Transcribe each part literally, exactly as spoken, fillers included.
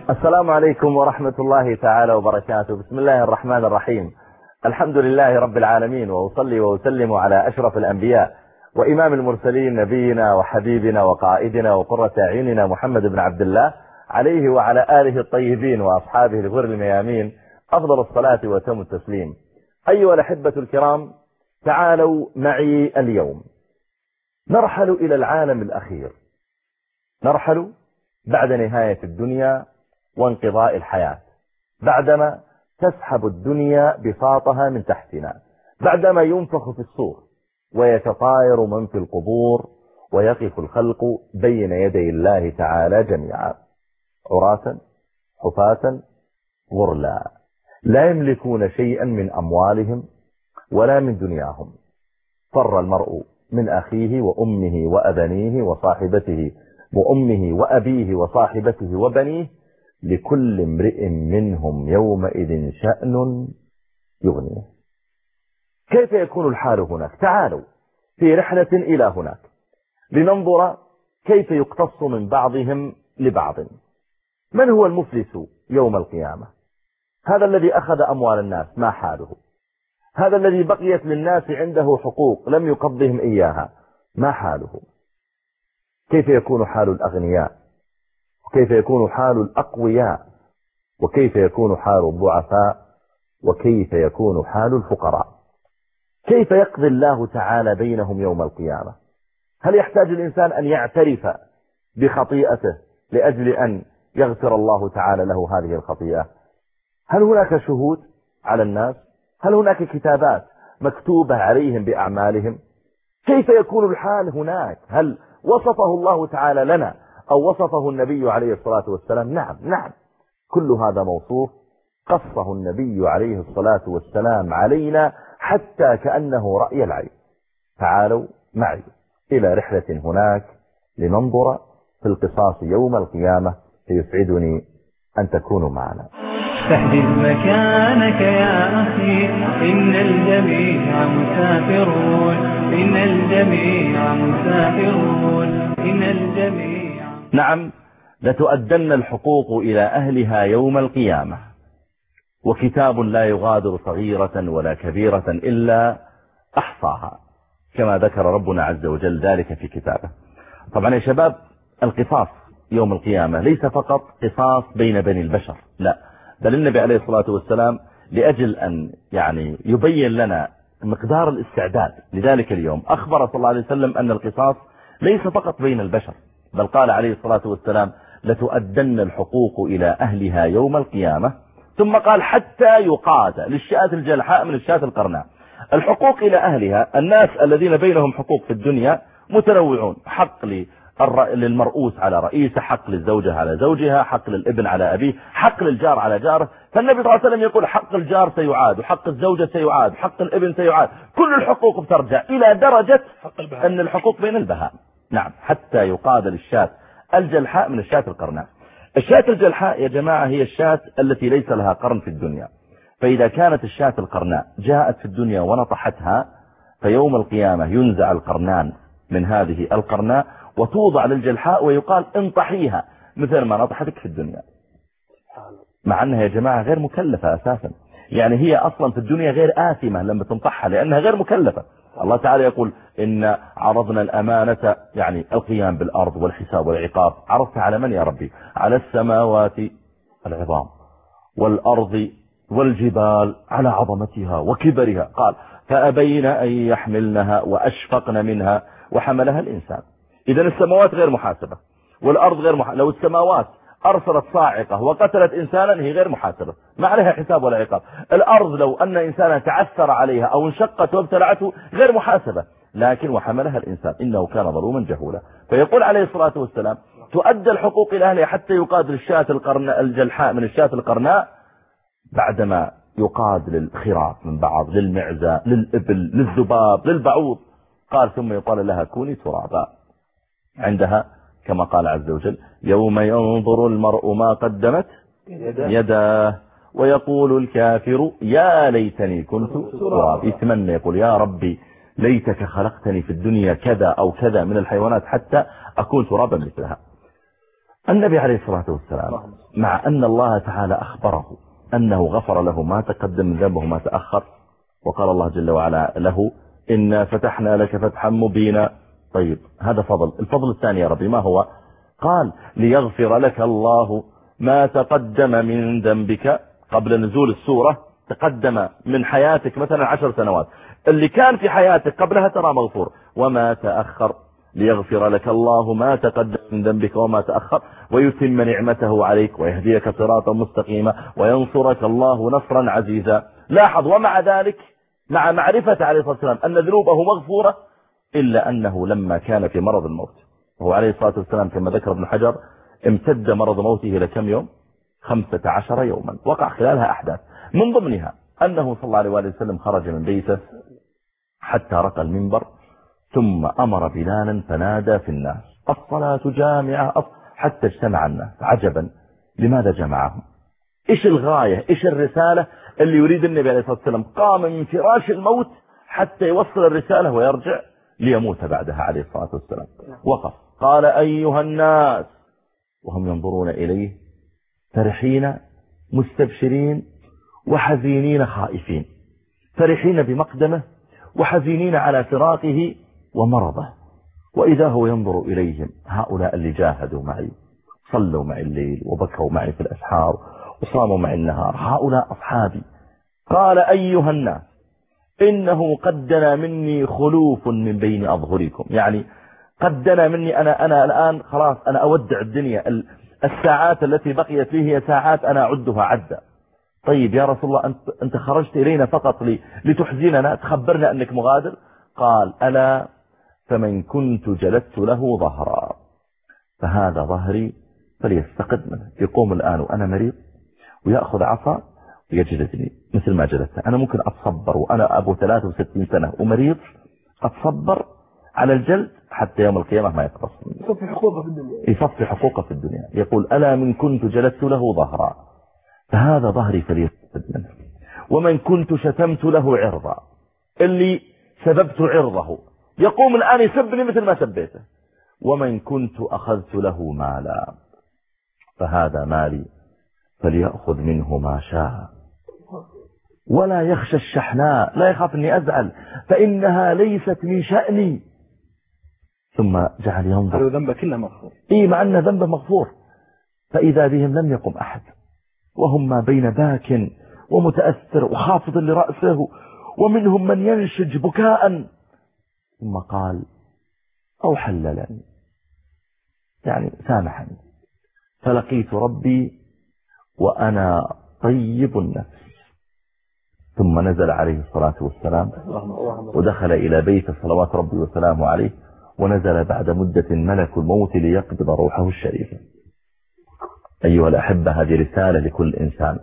السلام عليكم ورحمة الله تعالى وبركاته. بسم الله الرحمن الرحيم. الحمد لله رب العالمين، وأصلي وأسلم على أشرف الأنبياء وإمام المرسلين نبينا وحبيبنا وقائدنا وقرة أعيننا محمد بن عبد الله، عليه وعلى آله الطيبين وأصحابه الغر الميامين أفضل الصلاة وتم التسليم. أيها الأحبة الكرام، تعالوا معي اليوم نرحل إلى العالم الأخير، نرحل بعد نهاية الدنيا وانقضاء الحياة، بعدما تسحب الدنيا بساطها من تحتنا، بعدما ينفخ في الصور ويتطاير من في القبور ويقف الخلق بين يدي الله تعالى جميعا عراة حفاة غرلا، لا يملكون شيئا من أموالهم ولا من دنياهم. فر المرء من أخيه وأمه وأبنيه وصاحبته وأمه وأبيه وصاحبته وبنيه، لكل امرئ منهم يومئذ شأن يغنيه. كيف يكون الحال هناك؟ تعالوا في رحلة إلى هناك لننظر كيف يقتص من بعضهم لبعض. من هو المفلس يوم القيامة؟ هذا الذي أخذ أموال الناس، ما حاله؟ هذا الذي بقيت للناس عنده حقوق لم يقضهم إياها، ما حاله؟ كيف يكون حال الأغنياء؟ وكيف يكون حال الأقوياء؟ وكيف يكون حال الضعفاء؟ وكيف يكون حال الفقراء؟ كيف يقضي الله تعالى بينهم يوم القيامة؟ هل يحتاج الإنسان أن يعترف بخطيئته لأجل أن يغفر الله تعالى له هذه الخطيئة؟ هل هناك شهود على الناس؟ هل هناك كتابات مكتوبة عليهم بأعمالهم؟ كيف يكون الحال هناك؟ هل وصفه الله تعالى لنا أو وصفه النبي عليه الصلاة والسلام؟ نعم نعم، كل هذا موصوف قصه النبي عليه الصلاة والسلام علينا حتى كأنه رأي العين. تعالوا معي إلى رحلة هناك لننظر في القصاص يوم القيامة، فيسعدني أن تكونوا معنا. فاحجز مكانك يا أخي، إن الجميع مسافرون، إن الجميع مسافرون، إن الجميع. نعم، لتؤدن الحقوق إلى أهلها يوم القيامة، وكتاب لا يغادر صغيرة ولا كبيرة إلا أحصاها، كما ذكر ربنا عز وجل ذلك في كتابه. طبعا يا شباب، القصاص يوم القيامة ليس فقط قصاص بين بني البشر، لا، بل النبي عليه الصلاة والسلام لأجل أن يعني يبين لنا مقدار الاستعداد لذلك اليوم، أخبر صلى الله عليه وسلم أن القصاص ليس فقط بين البشر، بل قال عليه الصلاة والسلام لتؤدن الحقوق إلى أهلها يوم القيامة، ثم قال حتى يقاد للشاة الجلحاء من الشاة القرناء. الحقوق إلى أهلها الناس الذين بينهم حقوق في الدنيا متنوعون، حق للمرؤوس على رئيسه، حق للزوجة على زوجها، حق للابن على أبيه، حق للجار على جاره. فالنبي صلى الله عليه وسلم يقول حق الجار سيعاد، وحق الزوجة سيعاد، حق الابن سيعاد، كل الحقوق بترجع إلى درجة أن الحقوق بين البهائم. نعم، حتى يقاد للشاة الجلحاء من الشاة القرناء. الشاة الجلحاء يا جماعة هي الشاة التي ليس لها قرن في الدنيا، فإذا كانت الشاة القرناء جاءت في الدنيا ونطحتها، فيوم القيامة ينزع القرنان من هذه القرناء وتوضع للجلحاء ويقال انطحيها مثل ما نطحتك في الدنيا، مع أنها يا جماعة غير مكلفة أساسا. يعني هي أصلا في الدنيا غير آثمة لما تنطحها لأنها غير مكلفة. الله تعالى يقول إن عرضنا الأمانة، يعني القيام بالأرض والحساب والعقاب، عرضت على من يا ربي؟ على السماوات العظام والأرض والجبال على عظمتها وكبرها، قال فأبين أن يحملنها وأشفقن منها وحملها الإنسان. إذن السماوات غير محاسبة والأرض غير محاسبة. لو السماوات أرسلت صاعقة وقتلت إنسانا هي غير محاسبة، ما عليها حساب ولا عقاب. الأرض لو أن إنسانا تعثر عليها أو انشقت وابتلعته غير محاسبة، لكن وحملها الإنسان إنه كان ظلوما جهولا. فيقول عليه الصلاة والسلام تؤدى الحقوق إلى أهلها حتى يقاد للشاة القرناء الجلحاء من الشاة القرناء، بعدما يقاد للخراف من بعض، للمعزة، للإبل، للذباب، للبعوض، قال ثم يقال لها كوني ترابا. عندها كما قال عز وجل يوم ينظر المرء ما قدمت يداه ويقول الكافر يا ليتني كنت ترابا. يتمنى يقول يا ربي ليتك خلقتني في الدنيا كذا أو كذا من الحيوانات حتى أكون ترابا مثلها. النبي عليه الصلاة والسلام مع أن الله تعالى أخبره أنه غفر له ما تقدم من ذنبه وما تأخر، وقال الله جل وعلا له إنا فتحنا لك فتحا مبينا. طيب هذا فضل. الفضل الثاني يا ربي ما هو؟ قال ليغفر لك الله ما تقدم من ذنبك قبل نزول السورة، تقدم من حياتك مثلا عشر سنوات، اللي كان في حياتك قبلها ترى مغفور، وما تأخر ليغفر لك الله ما تقدم من ذنبك وما تأخر ويتم نعمته عليك ويهديك صراطا مستقيما وينصرك الله نصرا عزيزا. لاحظ ومع ذلك مع معرفة عليه الصلاة والسلام أن ذنوبه مغفورة، إلا أنه لما كان في مرض الموت، وهو عليه الصلاة والسلام كما ذكر ابن حجر امتد مرض موته لكم يوم؟ خمسة عشر يوما، وقع خلالها أحداث من ضمنها أنه صلى الله عليه وسلم خرج من بيته حتى رقى المنبر ثم أمر بلالا فنادى في الناس الصلاة جامعة حتى اجتمع الناس. عجبا، لماذا جمعهم؟ إيش الغاية؟ إيش الرسالة اللي يريد النبي عليه الصلاة والسلام؟ قام من فراش الموت حتى يوصل الرسالة ويرجع ليموت بعدها عليه الصلاة والسلام. وقف قال أيها الناس وهم ينظرون إليه فرحين مستبشرين وحزينين خائفين، فرحين بمقدمه وحزينين على فراقه ومرضه، وإذا هو ينظر إليهم هؤلاء اللي جاهدوا معي، صلوا معي الليل وبكوا معي في الأسحار وصاموا معي النهار، هؤلاء أصحابي. قال أيها الناس إنه قد دنا مني خلوف من بين أظهركم، يعني قد دنا مني أنا أنا الآن خلاص أنا أودع الدنيا، الساعات التي بقيت لي هي ساعات أنا أعدها عدا. طيب يا رسول الله أنت, أنت خرجت إلينا فقط لي لتحزننا، تخبرنا أنك مغادر؟ قال ألا فمن كنت جلدت له ظهرا فهذا ظهري فليستقد منه. يقوم الآن وأنا مريض ويأخذ عصا ويجلدني مثل ما جلدت. أنا ممكن أتصبر وأنا أبو ثلاثة وستين سنة ومريض، أتصبر على الجلد حتى يوم القيامة ما يقتص، يصفي حقوقه في الدنيا، يصفي حقوقه في الدنيا. يقول ألا من كنت جلدت له ظهرا فهذا ظهري فليستقد منه، ومن كنت شتمت له عرضا، اللي سببت عرضه يقوم الآن يسبني مثل ما سبيته، ومن كنت أخذت له مالا فهذا مالي فليأخذ منه ما شاء ولا يخشى الشحناء، لا يخاف أني أزعل فإنها ليست من شأني. ثم جعل ينظر ذنبه كله مغفور، إيه مع أن ذنبه مغفور، فإذا بهم لم يقم أحد وهم ما بين باك ومتأثر وخافض لرأسه، ومنهم من ينشج بكاء. ثم قال أو حللني، يعني سامحني، فلقيت ربي وأنا طيب النفس. ثم نزل عليه الصلاة والسلام ودخل إلى بيت صلوات ربي وسلامه عليه، ونزل بعد مدة ملك الموت ليقبض روحه الشريفة. أيها الأحبة، هذه رسالة لكل إنسان،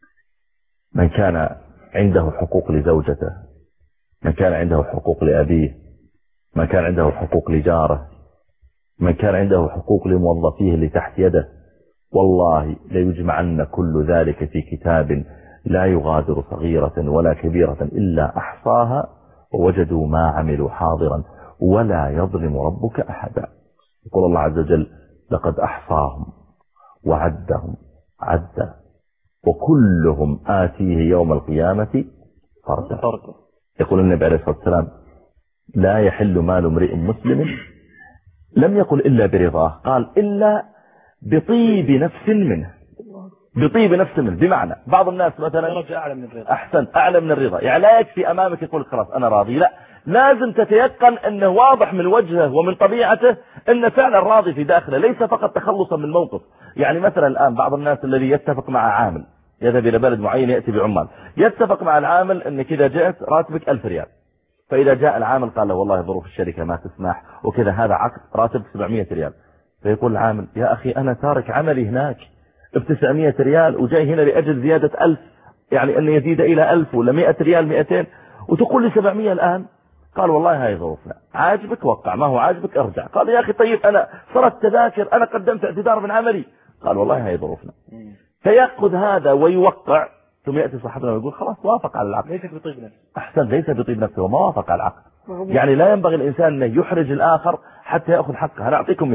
من كان عنده حقوق لزوجته، من كان عنده حقوق لأبيه، من كان عنده حقوق لجاره، من كان عنده حقوق لموظفيه اللي تحت يده، والله ليجمعن كل ذلك في كتاب لا يغادر صغيرة ولا كبيرة إلا أحصاها ووجدوا ما عملوا حاضرا ولا يظلم ربك أحدا. يقول الله عز وجل لقد أحصاهم وعدهم عدا وكلهم آتيه يوم القيامة فردا. يقول النبي عليه الصلاة والسلام لا يحل مال امرئ مسلم، لم يقل إلا برضاه، قال إلا بطيب نفس منه، بطيب نفس منه. بمعنى بعض الناس مثلا أعلى من الرضا، أحسن أعلى من الرضا، يعني لا يكفي أمامك يقول خلاص أنا راضي، لا، لازم تتيقن أنه واضح من وجهه ومن طبيعته أنه فعلا راضي في داخله، ليس فقط تخلصا من موقف. يعني مثلا الآن بعض الناس الذي يتفق مع عامل يذهب إلى بلد معين يأتي بعمال، يتفق مع العامل أنك إذا جئت راتبك ألف ريال، فإذا جاء العامل قال له والله ظروف الشركة ما تسمح وكذا، هذا عقد راتب سبعمية ريال، فيقول العامل يا أخي أنا تارك عملي هناك بتسعمية ريال وجاي هنا لأجل زيادة ألف، يعني أن يزيد إلى ألف ولا مئة ريال مئتين، وتقول لي سبعمية الآن. قال والله هاي ظروفنا، عاجبك وقع، ما هو عاجبك ارجع. قال يا أخي طيب أنا صرت تذاكر، أنا قدمت اعتذار من عملي. قال والله هاي ظروفنا. فيأخذ هذا ويوقع، ثم يأتي صاحبنا ويقول خلاص وافق على العقد. ليس بطيب نفسه، أحسن، ليس بطيب نفسه وما وافق على العقد. يعني لا ينبغي الإنسان أن يحرج الآخر حتى يأخذ حقه. أنا أعطيكم مثال،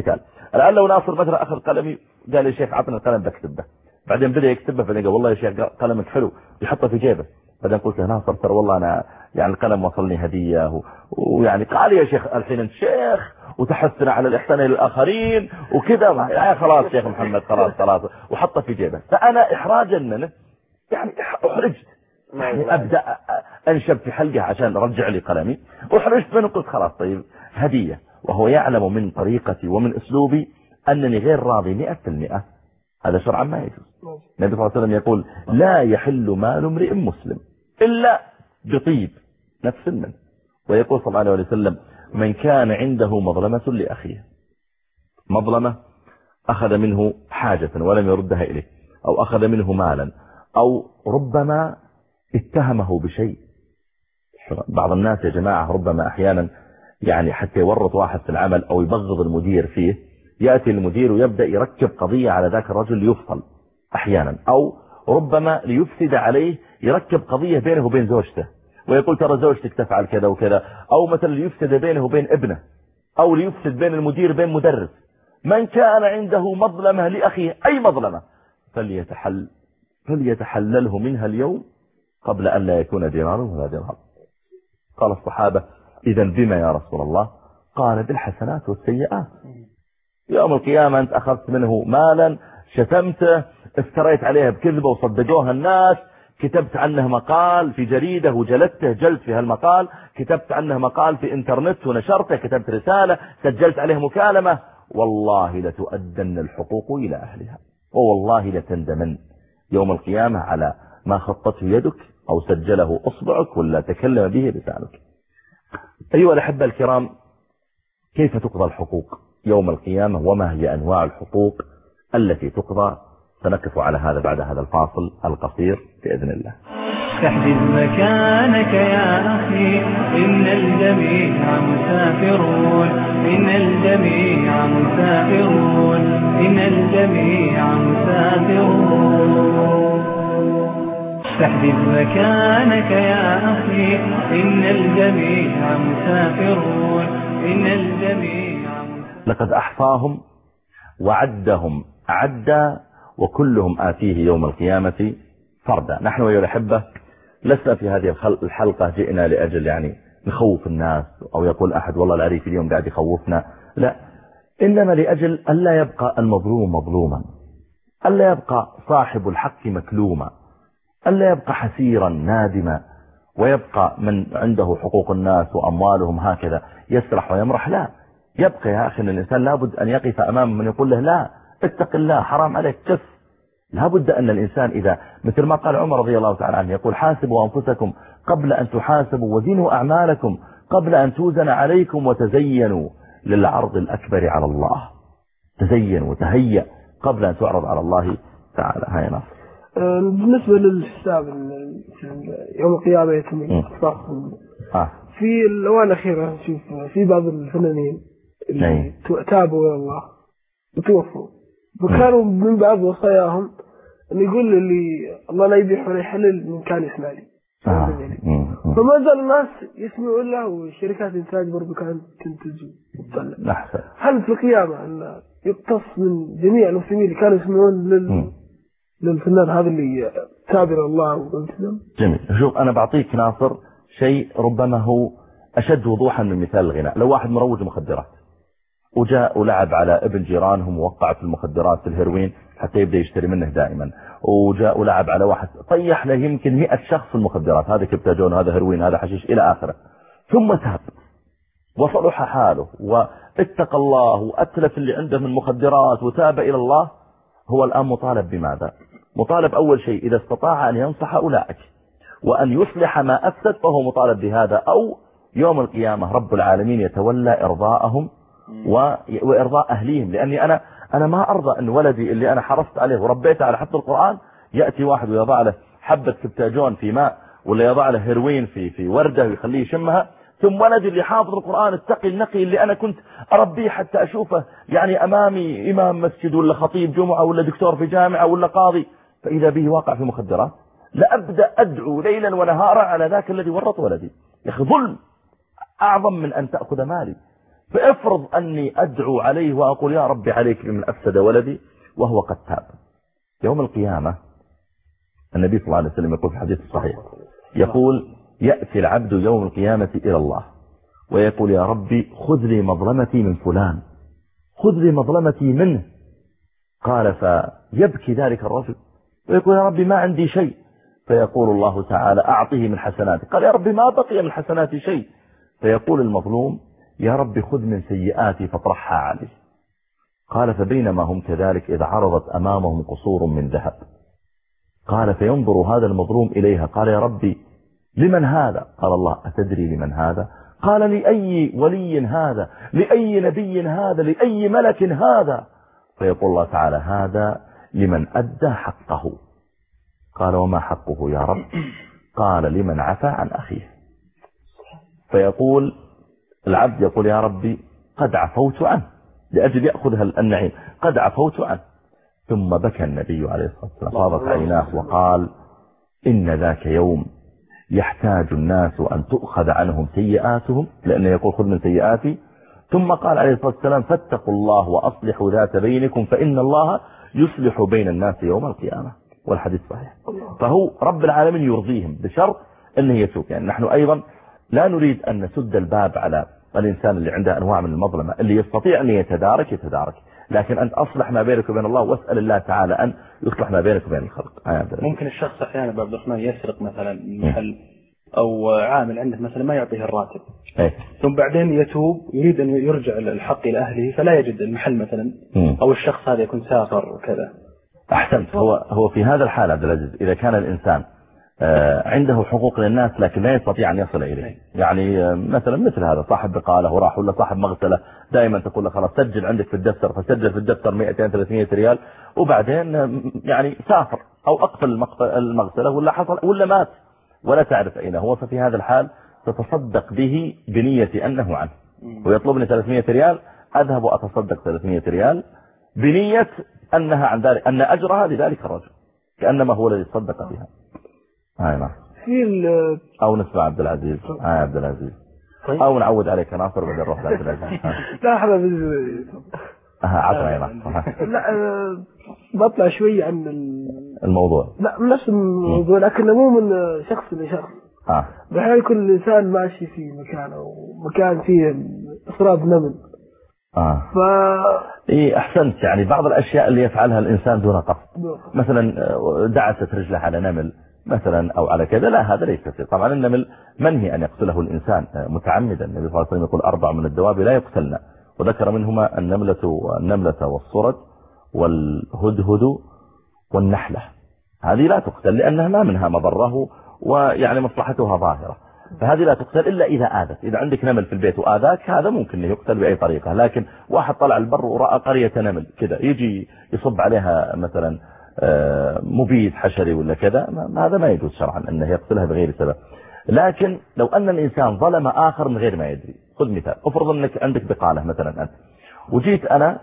الآن لو ناصر مثلا أخذ قلمي قال لي شيخ عطنا القلم بكتبه، بعدين بدأ يكتبه فلقى والله يا شيخ قلمك حلو يحطه في جيبه، بعدين قلت له ناصر ترى والله أنا يعني القلم وصلني هدية، ويعني قال يا شيخ الحين أنت شيخ وتحثنا على الإحسان للآخرين وكذا، يعني خلاص شيخ محمد خلاص خلاص وحطه في جيبه. فأنا إحراجا منه يعني أحرجت، يعني أبدأ أنشب في حلقه عشان رجع لي قلمي، وحرجت منه قلت خلاص طيب هدية، وهو يعلم من طريقتي ومن أسلوبي أنني غير راضي مئة في المئة، هذا شرعا ما يجوز. النبي صلى الله عليه وسلم يقول لا يحل مال امرئ مسلم إلا بطيب نفس منه، ويقول صلى الله عليه وسلم من كان عنده مظلمة لأخيه، مظلمة أخذ منه حاجة ولم يردها إليه، أو أخذ منه مالا، أو ربما اتهمه بشيء. بعض الناس يا جماعة ربما أحيانا يعني حتى يورط واحد في العمل أو يبغض المدير فيه، يأتي المدير ويبدأ يركب قضية على ذاك الرجل ليفصل أحيانا، أو ربما ليفسد عليه يركب قضية بينه وبين زوجته ويقول ترى زوجتك تفعل كذا وكذا، أو مثلا ليفسد بينه وبين ابنه، أو ليفسد بين المدير بين مدرس. من كان عنده مظلمة لأخيه أي مظلمة فليتحل فليتحلله منها اليوم قبل أن لا يكون دينار ولا درهم. قال الصحابة إذن بما يا رسول الله؟ قال بالحسنات والسيئات. يوم القيامة أنت أخذت منه مالا، شتمته، افتريت عليها بكذبة وصدقوها الناس، كتبت عنه مقال في جريدة وجلدته جلد في هالمقال، كتبت عنه مقال في انترنت ونشرته، كتبت رسالة، سجلت عليه مكالمة، والله لتؤدن الحقوق إلى أهلها، ووالله لتندمن يوم القيامة على ما خطته يدك أو سجله أصبعك ولا تكلم به لسانك. أيها الأحبة الكرام، كيف تقضى الحقوق يوم القيامة وما هي أنواع الحقوق التي تقضى؟ سنقف على هذا بعد هذا الفاصل القصير بإذن الله. تحدث مكانك يا أخي، إن الجميع مسافرون، إن الجميع مسافرون، إن الجميع مسافرون. تحدث مكانك يا أخي، إن الجميع مسافرون، إن الجميع مسافرون. لقد أحصاهم وعدهم عدا وكلهم آتيه يوم القيامة فردا. نحن أيها الأحبة لسنا في هذه الحلقة جئنا لأجل يعني نخوف الناس، أو يقول أحد والله العريف اليوم قاعد يخوفنا، لا، إنما لأجل ألا يبقى المظلوم مظلوما، ألا يبقى صاحب الحق مكلوما، ألا يبقى حسيرا نادما، ويبقى من عنده حقوق الناس وأموالهم هكذا يسرح ويمرح. لا، يبقى يا أخي الإنسان لابد أن يقف أمام من يقول له لا اتق الله، حرام عليك، كف. لابد أن الإنسان إذا مثل ما قال عمر رضي الله تعالى عنه يقول حاسبوا أنفسكم قبل أن تحاسبوا، وزنوا أعمالكم قبل أن توزن عليكم، وتزينوا للعرض الأكبر على الله. تزين وتهيأ قبل أن تعرض على الله تعالى. هاي نصر. بالنسبة للحساب يوم القيامة يتم الإخفاق آه. في الأوان الأخيرة نشوف في بعض الفنانين اللي تابوا إلى الله وتوفوا، وكانوا من بعض وصاياهم أن يقول اللي الله لا يبيح ولا يحلل من كان يسمع لي. آه. فما زال الناس يسمعون له، وشركات إنتاج برضو كانت تنتج وتطلع. هل في القيامة أن يقتص من جميع المسلمين اللي كانوا يسمعون لل للفنان هذا اللي تابع الله والسلام؟ جميل. شوف أنا بعطيك ناصر شيء ربما هو أشد وضوحا من مثال الغناء. لو واحد مروج مخدرات وجاء ولعب على ابن جيرانهم ووقع في المخدرات في الهيروين حتى يبدأ يشتري منه دائما، وجاء ولعب على واحد طيح له يمكن مئة شخص في المخدرات، هذا كبتاجون، هذا هيروين، هذا حشيش إلى آخره، ثم تاب وصلح حاله واتقى الله وأتلف اللي عنده من مخدرات وتاب إلى الله، هو الآن مطالب بماذا؟ مطالب أول شيء إذا استطاع أن ينصح أولئك وأن يصلح ما أفسد فهو مطالب بهذا، أو يوم القيامة رب العالمين يتولى إرضاءهم وإرضاء أهليهم. لأني أنا أنا ما أرضى أن ولدي اللي أنا حرصت عليه وربيته على حفظ القرآن يأتي واحد ويضع له حبة كبتاجون في ماء، ولا يضع له هيروين في في وردة ويخليه يشمها، ثم ولدي اللي حافظ القرآن التقي النقي اللي أنا كنت أربيه حتى أشوفه يعني أمامي إمام مسجد ولا خطيب جمعة ولا دكتور في جامعة ولا قاضي، فإذا به واقع في مخدرات، لأبدأ أدعو ليلا ونهارا على ذاك الذي ورط ولدي. يا أخي ظلم أعظم من أن تأخذ مالي. فافرض أني أدعو عليه وأقول يا ربي عليك بمن أفسد ولدي وهو قد تاب. يوم القيامة النبي صلى الله عليه وسلم يقول في الحديث الصحيح، يقول يأتي العبد يوم القيامة إلى الله ويقول يا ربي خذ لي مظلمتي من فلان، خذ لي مظلمتي منه. قال فيبكي ذلك الرجل ويقول يا ربي ما عندي شيء، فيقول الله تعالى أعطيه من حسناتي. قال يا ربي ما بقي من حسناتي شيء. فيقول المظلوم يا ربي خذ من سيئاتي فاطرحها عليه. قال فبينما هم كذلك إذا عرضت أمامهم قصور من ذهب. قال فينظر هذا المظلوم إليها، قال يا ربي لمن هذا؟ قال الله أتدري لمن هذا؟ قال لأي ولي هذا؟ لأي نبي هذا؟ لأي ملك هذا؟ فيقول الله تعالى هذا لمن أدى حقه. قال وما حقه يا رب؟ قال لمن عفى عن أخيه. فيقول العبد يقول يا ربي قد عفوت عنه لأجل يأخذ النعيم، قد عفوت عنه. ثم بكى النبي عليه الصلاة والسلام فاضت عيناه وقال إن ذاك يوم يحتاج الناس أن تؤخذ عنهم سيئاتهم، لأنه يقول خذ من سيئاتي. ثم قال عليه الصلاة والسلام فاتقوا الله وأصلحوا ذات بينكم فإن الله يصلح بين الناس يوم القيامة. والحديث صحيح. فهو رب العالمين يرضيهم بشرط أنه يتوب. يعني نحن أيضا لا نريد أن نسد الباب على الإنسان اللي عنده أنواع من المظلمة، اللي يستطيع أن يتدارك يتدارك، لكن أن أصلح ما بينك وبين الله، واسأل الله تعالى أن يصلح ما بينك وبين الخلق. ممكن الشخص أحيانا بعض الأحيان يسرق مثلا محل أو عامل عنده مثلا ما يعطيه الراتب، إيه؟ ثم بعدين يتوب يريد أن يرجع الحق إلى أهله فلا يجد المحل مثلا، م. أو الشخص هذا يكون سافر وكذا. أحسنت. هو هو في هذا الحال عبد العزيز إذا كان الإنسان عنده حقوق للناس لكن لا يستطيع أن يصل إليه، يعني مثلا مثل هذا صاحب بقالة وراح ولا صاحب مغسلة دائما تقول له خلاص سجل عندك في الدفتر، فسجل في الدفتر مئتين ثلاثمئة ريال وبعدين يعني سافر أو أقفل المغسلة ولا حصل ولا مات ولا تعرف أين هو. ففي هذا الحال تتصدق به بنية أنه عنه ويطلبني ثلاثمئة ريال، أذهب وأتصدق ثلاثمئة ريال بنية أنها عن ذلك أن أجرها لذلك الرجل كأنما هو الذي صدق بها. هاي نعم. في أو نسمع عبد العزيز. هاي عبد العزيز. أو نعود عليك ناصر بدل نروح لعبد العزيز. لا حبيبي. ها عشرة يا ناصر. لا بطلع شوي عن الموضوع. لا نفس الموضوع لكن مو من شخص لشخص. آه. بحال كل إنسان ماشي في مكان أو مكان فيه إسراب نمل. آه. ف إيه أحسنت. يعني بعض الأشياء اللي يفعلها الإنسان دون قصد، مثلا دعست رجله على نمل مثلا أو على كذا، لا هذا ليس كثير. طبعا النمل منهي أن يقتله الإنسان متعمدا. النبي صلى الله عليه وسلم يقول أربع من الدواب لا يقتلن، وذكر منهما النملة والنملة والصرد والهدهد والنحلة. هذه لا تقتل لأنها ما منها مضره ويعني مصلحتها ظاهرة، فهذه لا تقتل إلا إذا آذت. إذا عندك نمل في البيت وآذاك هذا ممكن يقتل بأي طريقة، لكن واحد طلع البر ورأى قرية نمل كذا يجي يصب عليها مثلا مبيد حشري ولا كذا، هذا ما يجوز شرعا أنه يقتلها بغير سبب. لكن لو أن الإنسان ظلم آخر من غير ما يدري، خذ مثال، افرض أنك عندك بقالة مثلا أنت وجيت أنا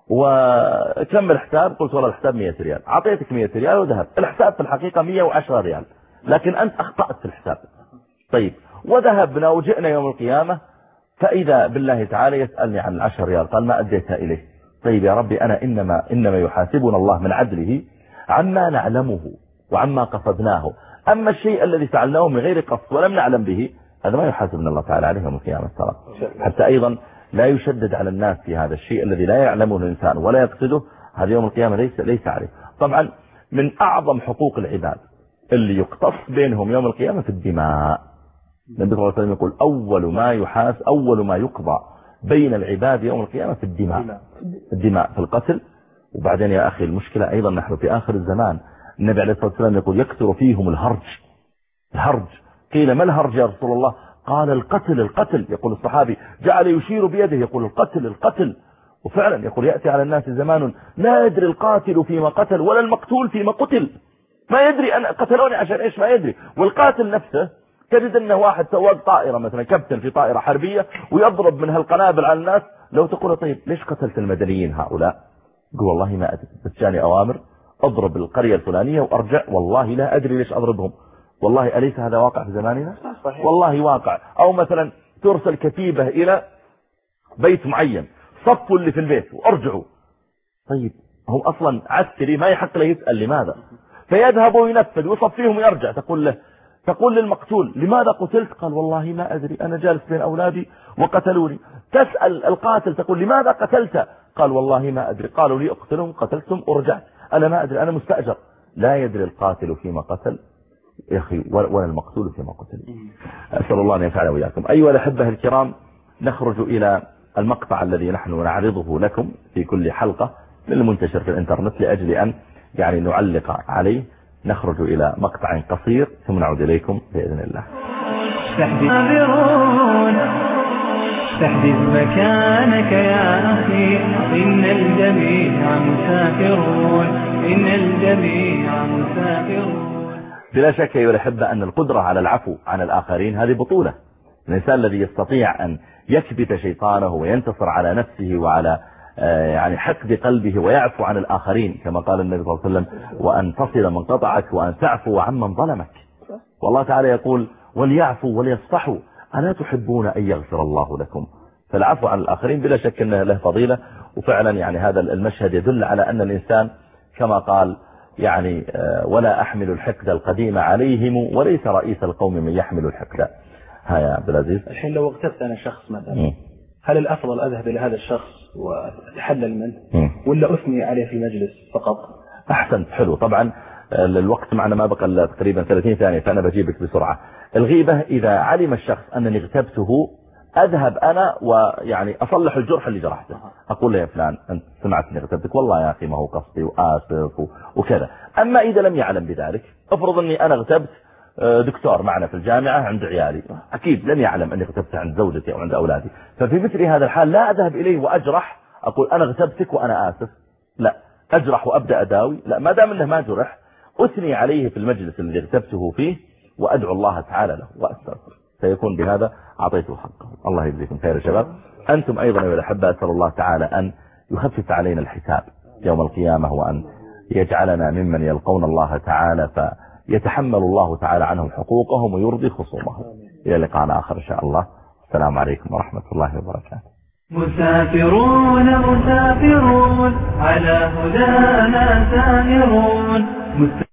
وكمل حساب، قلت والله الحساب مئة ريال، أعطيتك مئة ريال وذهب، الحساب في الحقيقة مئة وعشرة ريال، لكن أنت أخطأت في الحساب. طيب وذهبنا وجئنا يوم القيامة فإذا بالله تعالى يسألني عن العشر ريال، قال ما أديتها إليه. طيب يا ربي أنا إنما, إنما يحاسبنا الله من عدله عما نعلمه وعما قصدناه، أما الشيء الذي فعلناه من غير قصد ولم نعلم به هذا ما يحاسبنا الله تعالى عليه يوم القيامة الصلاة. حتى أيضا لا يشدد على الناس في هذا الشيء الذي لا يعلمه الإنسان ولا يقصده، هذا يوم القيامة ليس, ليس عليه. طبعا من أعظم حقوق العباد اللي يقتص بينهم يوم القيامة في الدماء. النبي صلى الله عليه وسلم يقول أول ما يحاس أول ما يقضى بين العباد يوم القيامة في الدماء، الدماء في القتل. وبعدين يا أخي المشكلة أيضا نحن في آخر الزمان، النبي عليه الصلاة والسلام يقول يكثر فيهم الهرج. الهرج قيل ما الهرج يا رسول الله؟ قال القتل القتل. يقول الصحابي جعل يشير بيده يقول القتل القتل. وفعلا يقول يأتي على الناس زمان لا يدري القاتل فيما قتل ولا المقتول فيما قتل، ما يدري أن قتلوني عشان إيش ما يدري. والقاتل نفسه تجد أنه واحد سواق طائرة مثلا كابتن في طائرة حربية ويضرب من هالقنابل على الناس، لو تقول طيب ليش قتلت المدنيين هؤلاء؟ يقول والله ما أدري، بس جاني أوامر أضرب القرية الفلانية وأرجع، والله لا أدري ليش أضربهم. والله أليس هذا واقع في زماننا؟ والله واقع. أو مثلا ترسل كتيبة إلى بيت معين، صفوا اللي في البيت وارجعوا. طيب هم أصلا عسكري ما يحق له يسأل لماذا، فيذهب وينفذ ويصفيهم ويرجع. تقول له تقول للمقتول لماذا قتلت؟ قال والله ما أدري، أنا جالس بين أولادي وقتلوني. تسأل القاتل تقول لماذا قتلت؟ قال والله ما أدري، قالوا لي اقتلهم قتلتم ورجعت، أنا ما أدري أنا مستأجر. لا يدري القاتل فيما قتل يا أخي ولا المقتول فيما قتل. أسأل الله أن ينفعنا وإياكم. أيها الأحبة الكرام، نخرج إلى المقطع الذي نحن نعرضه لكم في كل حلقة من المنتشر في الإنترنت لأجل أن يعني نعلق عليه. نخرج إلى مقطع قصير ثم نعود إليكم بإذن الله. تحدث مكانك يا أخي، إن الجميع مسافرون، إن الجميع مسافرون. بلا شك أيها الأحبة أن القدرة على العفو عن الآخرين هذه بطولة. الإنسان الذي يستطيع أن يكبت شيطانه وينتصر على نفسه وعلى يعني حقد قلبه ويعفو عن الآخرين كما قال النبي صلى الله عليه وسلم: وأن تصل من قطعك وأن تعفو عمن ظلمك. والله تعالى يقول: وليعفوا وليصفحوا ألا تحبون أن يغفر الله لكم. فالعفو عن الآخرين بلا شك أنه له فضيلة. وفعلا يعني هذا المشهد يدل على أن الإنسان كما قال يعني ولا أحمل الحقد القديم عليهم وليس رئيس القوم من يحمل الحقد. ها يا عبد العزيز، الحين لو اغتبت أنا شخص مثلا، هل الأفضل أذهب إلى هذا الشخص وأتحلل منه م. ولا أثني عليه في المجلس فقط؟ أحسن، حلو. طبعا الوقت معنا ما بقى تقريبا ثلاثين ثانية فأنا بجيبك بسرعة. الغيبة إذا علم الشخص أنني اغتبته أذهب أنا ويعني أصلح الجرح اللي جرحته، أقول له: يا فلان أنت سمعت أني اغتبتك، والله يا أخي ما هو قصدي وآسف وكذا. أما إذا لم يعلم بذلك، افرض أني أنا اغتبت دكتور معنا في الجامعة عند عيالي، أكيد لن يعلم أني اغتبت عند زوجتي أو عند أولادي، ففي مثل هذا الحال لا أذهب إليه وأجرح أقول أنا اغتبتك وأنا آسف، لا أجرح وأبدأ أداوي، لا، ما دام أنه ما جرح أثني عليه في المجلس الذي اغتبته فيه وأدعو الله تعالى له وأستغفر، سيكون بهذا أعطيته حقه. الله يجزيكم خير يا شباب. أنتم أيضا يا الأحبة أسأل الله تعالى أن يخفف علينا الحساب يوم القيامة وأن يجعلنا ممن يلقون الله تعالى فيتحمل الله تعالى عنهم حقوقهم ويرضي خصومهم. إلى لقاء آخر إن شاء الله. السلام عليكم ورحمة الله وبركاته. مسافرون مسافرون على هدانا سائرون.